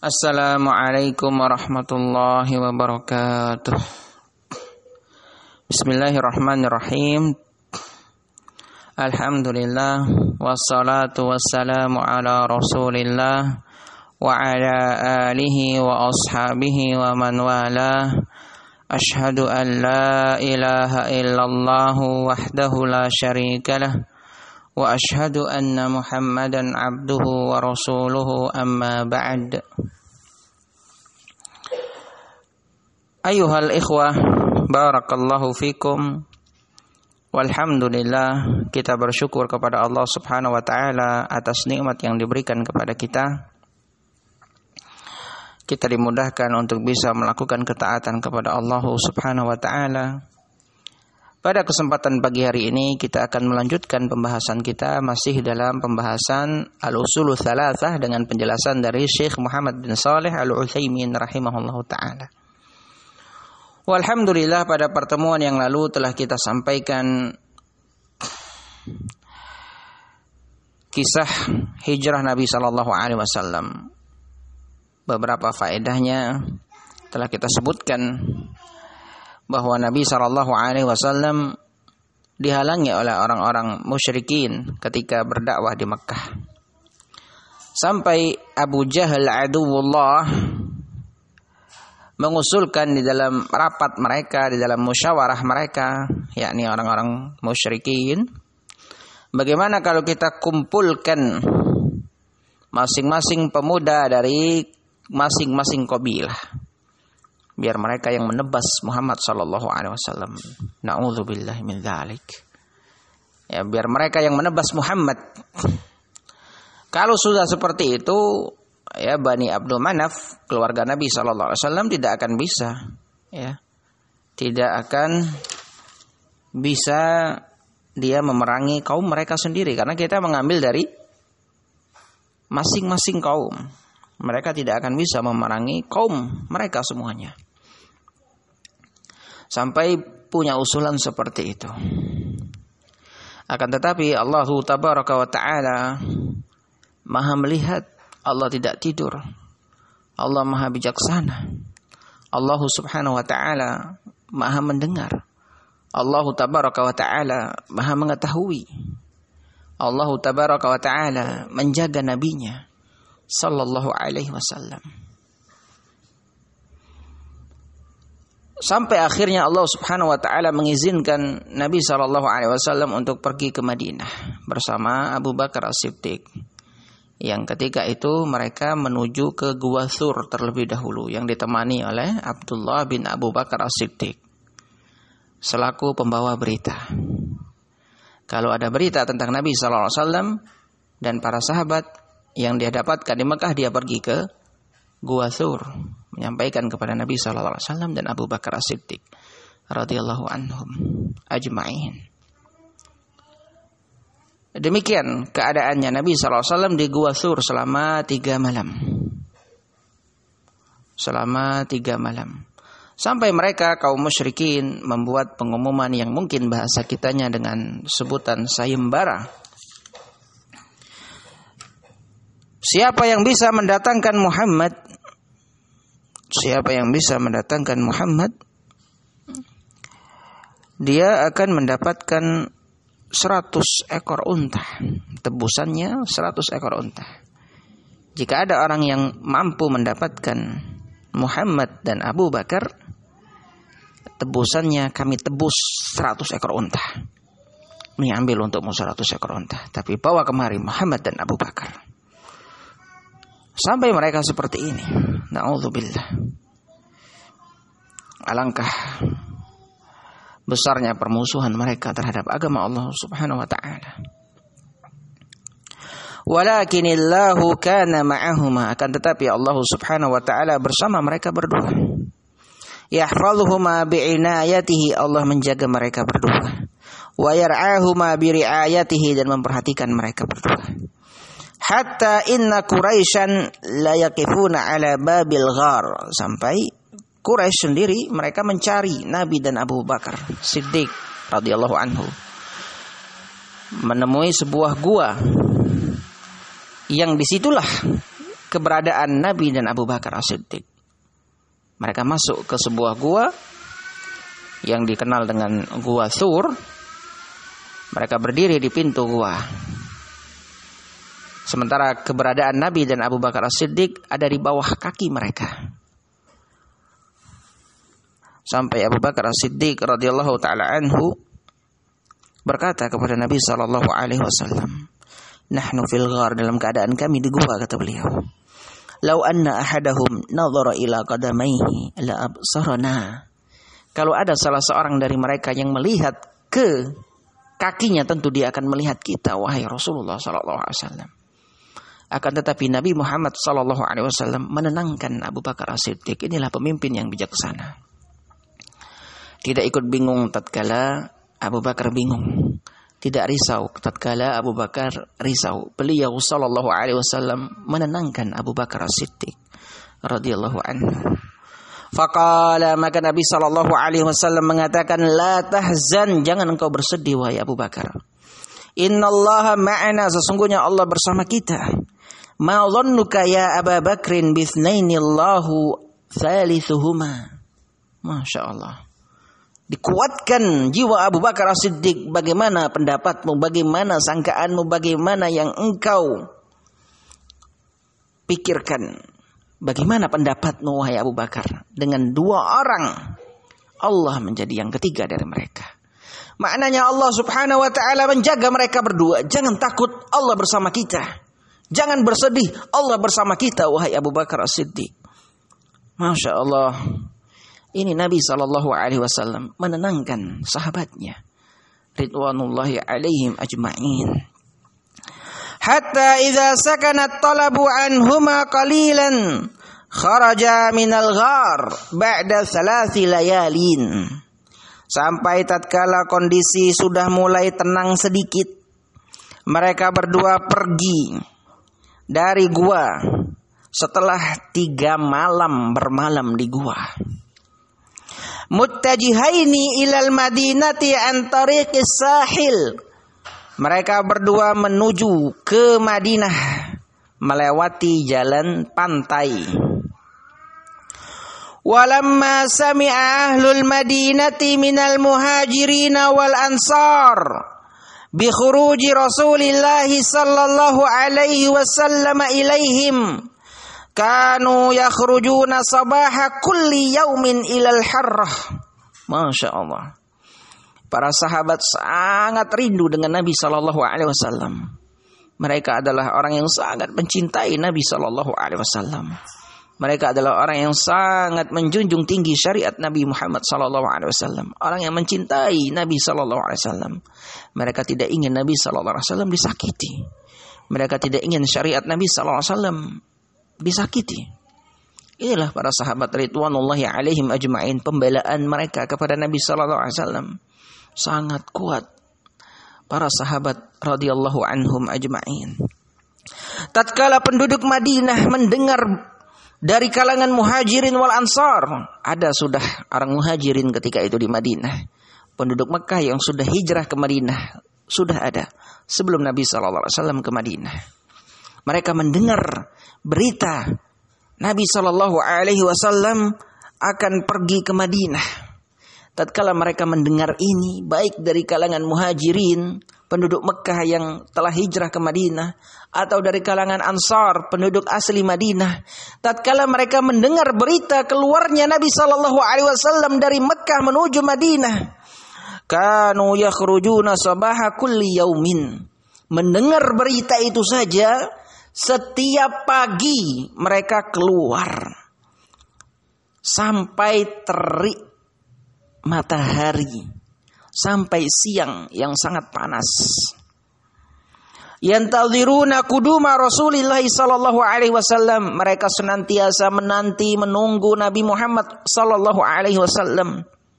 Assalamualaikum warahmatullahi wabarakatuh. Bismillahirrahmanirrahim. Alhamdulillah wassalatu wassalamu ala Rasulillah wa ala alihi wa ashabihi wa man walah. Ashhadu an la ilaha illallah wahdahu la syarikalah wa ashhadu anna Muhammadan abduhu wa rasuluhu amma ba'd. Ayyuhal ikhwah, barakallahu fikum. Walhamdulillah, kita bersyukur kepada Allah Subhanahu wa taala atas nikmat yang diberikan kepada kita. Kita dimudahkan untuk bisa melakukan ketaatan kepada Allah Subhanahu wa taala. Pada kesempatan pagi hari ini kita akan melanjutkan pembahasan kita masih dalam pembahasan Al-Usulul Tsalatsah dengan penjelasan dari Syekh Muhammad bin Shalih Al-Utsaimin rahimahullahu taala. Walhamdulillah, pada pertemuan yang lalu telah kita sampaikan kisah hijrah Nabi sallallahu alaihi wasallam. Beberapa faedahnya telah kita sebutkan, bahwa Nabi sallallahu alaihi wasallam dihalangi oleh orang-orang musyrikin ketika berdakwah di Mekkah. Sampai Abu Jahal aduwullah mengusulkan di dalam rapat mereka, di dalam musyawarah mereka, yakni orang-orang musyrikin, bagaimana kalau kita kumpulkan masing-masing pemuda dari masing-masing kabilah, biar mereka yang menebas Muhammad sallallahu alaihi wasallam. Na'udzubillahi min dzalik. Ya, biar mereka yang menebas Muhammad. Kalau sudah seperti itu, ya Bani Abdul Manaf, keluarga Nabi sallallahu alaihi wasallam tidak akan bisa, ya. Tidak akan bisa dia memerangi kaum mereka sendiri, karena kita mengambil dari masing-masing kaum. Mereka tidak akan bisa memerangi kaum mereka semuanya. Sampai punya usulan seperti itu. Akan tetapi Allah tabaraka wa ta'ala maha melihat, Allah tidak tidur, Allah maha bijaksana, Allah subhanahu wa ta'ala maha mendengar, Allah tabaraka wa ta'ala maha mengetahui, Allah tabaraka wa ta'ala menjaga nabinya sallallahu alaihi wasallam. Sampai akhirnya Allah Subhanahu wa taala mengizinkan Nabi sallallahu alaihi wasallam untuk pergi ke Madinah bersama Abu Bakar As-Siddiq. Yang ketika itu mereka menuju ke Gua Thur terlebih dahulu, yang ditemani oleh Abdullah bin Abu Bakar As-Siddiq selaku pembawa berita. Kalau ada berita tentang Nabi sallallahu alaihi wasallam dan para sahabat yang dia dapatkan di Mekah, dia pergi ke Gua Thur menyampaikan kepada Nabi sallallahu alaihi wasallam dan Abu Bakar As-Siddiq radhiyallahu anhum ajma'in. Demikian keadaannya Nabi sallallahu alaihi wasallam di Gua Thur selama 3 malam. Selama 3 malam. Sampai mereka kaum musyrikin membuat pengumuman yang mungkin bahasa kitanya dengan sebutan sayembara. Siapa yang bisa mendatangkan Muhammad? Siapa yang bisa mendatangkan Muhammad? Dia akan mendapatkan 100 ekor unta. Tebusannya 100 ekor unta. Jika ada orang yang mampu mendapatkan Muhammad dan Abu Bakar, tebusannya kami tebus 100 ekor unta. Ini ambil untukmu 100 ekor unta, tapi bawa kemari Muhammad dan Abu Bakar. Sampai mereka seperti ini. Na'udzubillah. Alangkah besarnya permusuhan mereka terhadap agama Allah Subhanahu wa ta'ala. Walakinillahu kana ma'ahuma, akan tetapi Allah Subhanahu wa ta'ala bersama mereka berdua. Yahfazuhuma bi'inayatihi, Allah menjaga mereka berdua. Wa yar'ahuma biri'ayatihi, dan memperhatikan mereka berdua. Hatta inna Quraisyan la yaqifuna ala babil ghar, sampai Quraisy sendiri mereka mencari Nabi dan Abu Bakar Siddiq radhiyallahu anhu, menemui sebuah gua yang disitulah keberadaan Nabi dan Abu Bakar As-Siddiq. Mereka masuk ke sebuah gua yang dikenal dengan Gua Thur. Mereka berdiri di pintu gua. Sementara keberadaan Nabi dan Abu Bakar As-Siddiq ada di bawah kaki mereka. Sampai Abu Bakar As-Siddiq radhiyallahu taala anhu berkata kepada Nabi sallallahu alaihi wasallam, "Nahnu fil ghar," dalam keadaan kami di gua, kata beliau. "Lau anna ahadahum nadhara ila qadamaihi la absarana." Kalau ada salah seorang dari mereka yang melihat ke kakinya, tentu dia akan melihat kita, wahai Rasulullah sallallahu alaihi wasallam. Akan tetapi Nabi Muhammad sallallahu alaihi wasallam menenangkan Abu Bakar As-Siddiq. Inilah pemimpin yang bijaksana. Tidak ikut bingung tatkala Abu Bakar bingung, tidak risau tatkala Abu Bakar risau. Beliau sallallahu alaihi wasallam menenangkan Abu Bakar As-Siddiq radhiyallahu anhu. Faqala, maka Nabi sallallahu alaihi wasallam mengatakan, "La tahzan, jangan engkau bersedih wahai Abu Bakar. Innallaha ma'ana, sesungguhnya Allah bersama kita. Ma dhannuka ya Abu Bakrin bithnainillahu thalithuhuma." Masya Allah. Dikuatkan jiwa Abu Bakar As-Siddiq. Bagaimana pendapatmu, bagaimana sangkaanmu, bagaimana yang engkau pikirkan, bagaimana pendapatmu wahai Abu Bakar, dengan dua orang Allah menjadi yang ketiga dari mereka. Maknanya Allah subhanahu wa ta'ala menjaga mereka berdua. Jangan takut, Allah bersama kita. Jangan bersedih, Allah bersama kita wahai Abu Bakar As-Siddiq. Masya Allah. Ini Nabi SAW menenangkan sahabatnya ridwanullahi alaihim ajma'in. Hatta idza sakanat talabu anhuma qalilan kharaja minal ghar ba'da 3 layalin. Sampai tatkala kondisi sudah mulai tenang sedikit, mereka berdua pergi dari gua setelah 3 malam bermalam di gua. Muttajihaini ilal madinati an tariqis sahil. Mereka berdua menuju ke Madinah melewati jalan pantai. Walamma sami'a ahlul madinati minal muhajirin wal ansar bi khuruji Rasulillah sallallahu alaihi wasallam ilaihim kanu yakhrujuna sabaha kulli yaumin ilal harrah. Masya Allah. Para sahabat sangat rindu dengan Nabi sallallahu alaihi wasallam. Mereka adalah orang yang sangat mencintai Nabi sallallahu alaihi wasallam. Mereka adalah orang yang sangat menjunjung tinggi syariat Nabi Muhammad sallallahu alaihi wasallam. Orang yang mencintai Nabi sallallahu alaihi wasallam. Mereka tidak ingin Nabi sallallahu alaihi wasallam disakiti. Mereka tidak ingin syariat Nabi sallallahu alaihi wasallam disakiti. Inilah para sahabat ridwanullahi alaihim ajma'in. Pembelaan mereka kepada Nabi sallallahu alaihi wasallam sangat kuat. Para sahabat radhiyallahu anhum ajma'in. Tatkala penduduk Madinah mendengar dari kalangan muhajirin wal ansar, ada sudah orang muhajirin ketika itu di Madinah. Penduduk Mekah yang sudah hijrah ke Madinah sudah ada sebelum Nabi sallallahu alaihi wasallam ke Madinah. Mereka mendengar berita Nabi sallallahu alaihi wasallam akan pergi ke Madinah. Tatkala mereka mendengar ini, baik dari kalangan muhajirin, penduduk Mekah yang telah hijrah ke Madinah, atau dari kalangan Ansar, penduduk asli Madinah, tatkala mereka mendengar berita keluarnya Nabi sallallahu alaihi wasallam dari Mekah menuju Madinah, kanu yakhrujuna sabaha kulli yaumin. Mendengar berita itu saja, setiap pagi mereka keluar sampai terik matahari, sampai siang yang sangat panas. Yantadhiruna quduma Rasulillah sallallahu alaihi wasallam. Mereka senantiasa menanti, menunggu Nabi Muhammad sallallahu alaihi wasallam.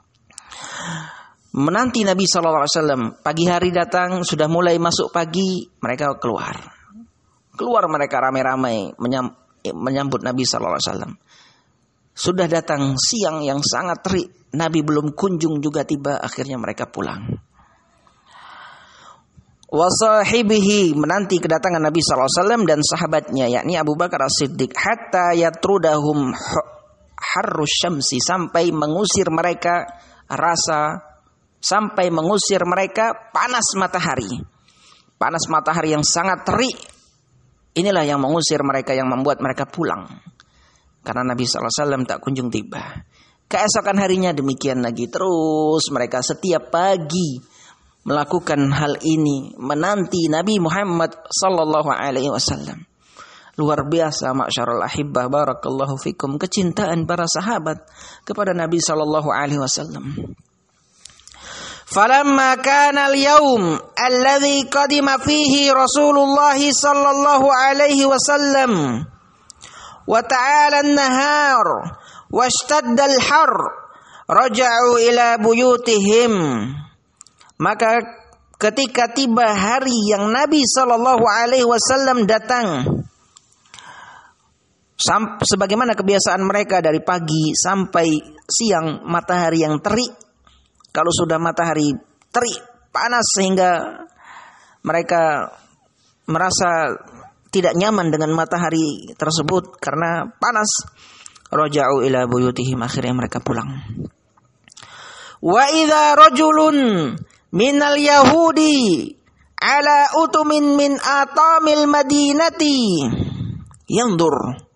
Menanti Nabi sallallahu alaihi wasallam. Pagi hari datang, sudah mulai masuk pagi, mereka keluar. Keluar mereka ramai-ramai menyambut Nabi sallallahu alaihi wasallam. Sudah datang siang yang sangat terik, Nabi belum kunjung juga tiba, akhirnya mereka pulang. wa sahibihi, menanti kedatangan Nabi sallallahu alaihi wasallam dan sahabatnya yakni Abu Bakar As-Siddiq, hatta yatrudahum harrus syamsi, sampai mengusir mereka panas matahari. Panas matahari yang sangat terik. Inilah yang mengusir mereka, yang membuat mereka pulang. Karena Nabi sallallahu alaihi wasallam tak kunjung tiba. Keesokan harinya demikian lagi, terus mereka setiap pagi melakukan hal ini, menanti Nabi Muhammad sallallahu alaihi wasallam. Luar biasa ma'syarul ahibbah, barakallahu fikum, kecintaan para sahabat kepada Nabi sallallahu alaihi wasallam. Falamma kana al-yawm alladhi qadima fihi Rasulullah sallallahu alaihi wasallam wa ta'ala an-nahar washtadda al-har raja'u ila buyutihim. Maka ketika tiba hari yang Nabi sallallahu alaihi wasallam datang, sebagaimana kebiasaan mereka dari pagi sampai siang matahari yang terik. Kalau sudah matahari terik panas sehingga mereka merasa tidak nyaman dengan matahari tersebut karena panas, raja'u ila buyutihim, akhirnya mereka pulang. Wa idza rajulun minal yahudi ala utumin min atamil madinati yandur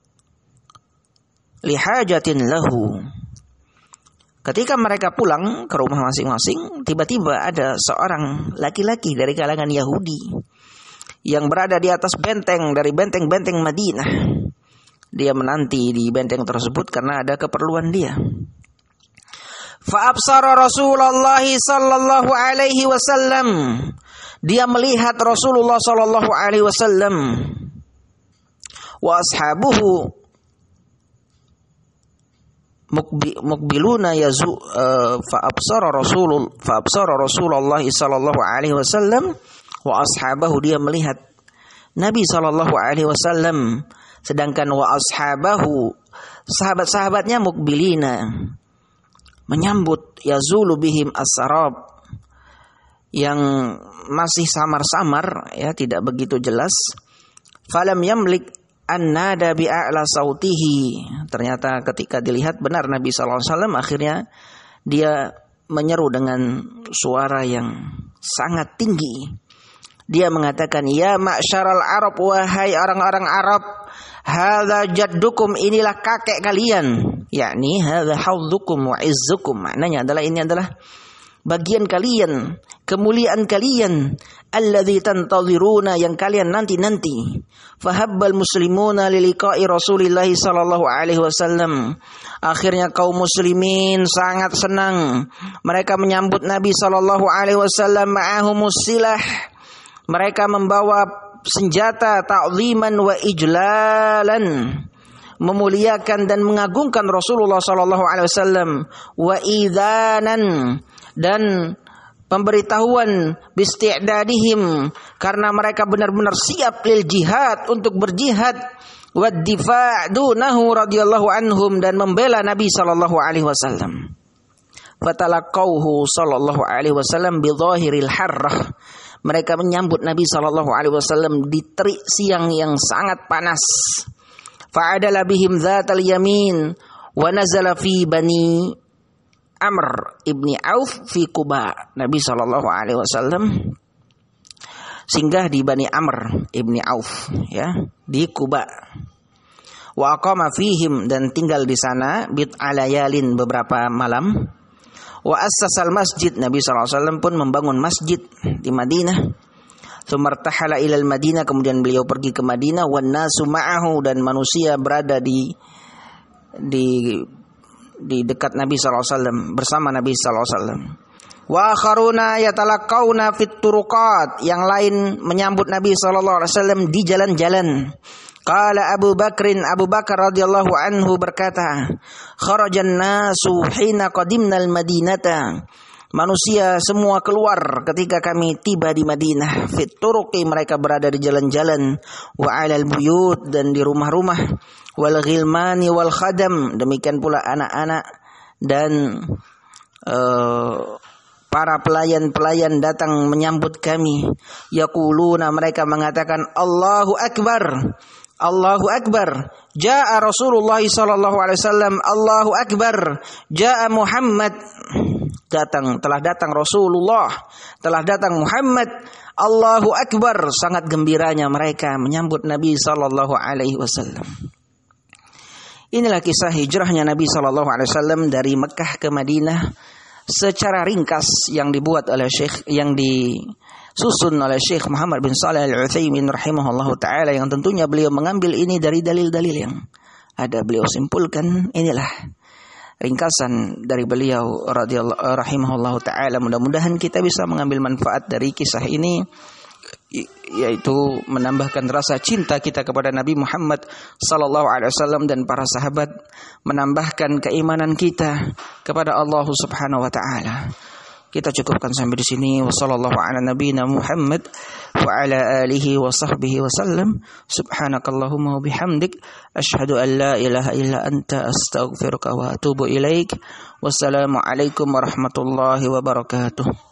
lihajatin lahu. Ketika mereka pulang ke rumah masing-masing, tiba-tiba ada seorang laki-laki dari kalangan Yahudi yang berada di atas benteng dari benteng-benteng Madinah. Dia menanti di benteng tersebut karena ada keperluan dia. Fa'absara Rasulullah sallallahu alaihi wasallam. Dia melihat Rasulullah sallallahu alaihi wasallam. Wa ashabuhu mukbiluna yazu fa'absara Rasulullah sallallahu alaihi wasallam wa ashabahu. Dia melihat Nabi sallallahu alaihi wasallam, sedangkan wa ashabahu, sahabat-sahabatnya, mukbilina, menyambut yazulu bihim as-sarab, yang masih samar-samar, ya, tidak begitu jelas. Falam yamlik an-nada bi'a'la sautihi. Ternyata ketika dilihat benar Nabi sallallahu alaihi wasallam, akhirnya dia menyeru dengan suara yang sangat tinggi. Dia mengatakan, ya ma'syaral Arab, wahai orang-orang Arab, hadza jaddukum, inilah kakek kalian, yakni hadza haudzukum wa izzukum. Maknanya adalah ini adalah bagian kalian, kemuliaan kalian, alladzi tantaziruna, yang kalian nanti-nanti. Fahabbal muslimuna liliqa'i Rasulillah sallallahu alaihi wasallam. Akhirnya kaum muslimin sangat senang. Mereka menyambut Nabi sallallahu alaihi wasallam, ma'ahumus silah. Mereka membawa senjata, ta'ziman wa ijlalan, memuliakan dan mengagungkan Rasulullah sallallahu alaihi wasallam, wa idzanan, dan pemberitahuan bisti'dadihim, karena mereka benar-benar siap lil jihad, untuk berjihad, wa difa' dunahu radhiyallahu anhum, dan membela Nabi sallallahu alaihi wasallam. Fatalaqauhu sallallahu alaihi wasallam bi dhahiril harrah. Mereka menyambut Nabi sallallahu alaihi wasallam di terik siang yang sangat panas. Fa'adala bihim dzatal yamin wa nazala fi bani Amr ibni Auf fi Quba. Nabi sallallahu alaihi wasallam singgah di Bani Amr ibni Auf, ya, di Quba. Wa aqama fihim, dan tinggal di sana bid'alayalin, beberapa malam. Wa assasal masjid, Nabi sallallahu alaihi wasallam pun membangun masjid di Madinah. Tsumartahala ilal Madinah, kemudian beliau pergi ke Madinah. Wan nasu ma'ahu, dan manusia berada di dekat Nabi sallallahu alaihi wasallam, bersama Nabi sallallahu alaihi wasallam. Wa akharuna yatalaqauna fit turuqat, yang lain menyambut Nabi sallallahu alaihi wasallam di jalan-jalan. Qala Abu Bakar radhiyallahu anhu berkata, kharajan nasu hina qadimnal madinata. Manusia semua keluar ketika kami tiba di Madinah. Fit turuqi, mereka berada di jalan-jalan. Wa alal buyut, dan di rumah-rumah. Wal ghilmani wal khadam, demikian pula anak-anak dan para pelayan-pelayan datang menyambut kami. Yaquluna, mereka mengatakan, Allahu Akbar, Allahu Akbar. Ja'a Rasulullah sallallahu alaihi wasallam, Allahu Akbar. Ja'a Muhammad. Telah datang Rasulullah, telah datang Muhammad. Allahu Akbar. Sangat gembiranya mereka menyambut Nabi sallallahu alaihi wasallam. Inilah kisah hijrahnya Nabi sallallahu alaihi wasallam dari Mekah ke Madinah secara ringkas yang dibuat oleh Syekh, yang disusun oleh Syekh Muhammad bin Shalih Al-Utsaimin rahimahullahu taala, yang tentunya beliau mengambil ini dari dalil-dalil yang ada. Beliau simpulkan, inilah ringkasan dari beliau radhiyallahu rahimahullahu taala. Mudah-mudahan kita bisa mengambil manfaat dari kisah ini, yaitu menambahkan rasa cinta kita kepada Nabi Muhammad sallallahu alaihi wasallam dan para sahabat, menambahkan keimanan kita kepada Allah Subhanahu wa taala. Kita cukupkan sampai di sini. Wassallallahu ala nabiyyina Muhammad wa ala alihi wa sahbihi wasallam. Subhanakallahumma wa bihamdik asyhadu an la ilaha illa anta astaghfiruka wa atubu ilaik. Wassalamu alaikum warahmatullahi wabarakatuh.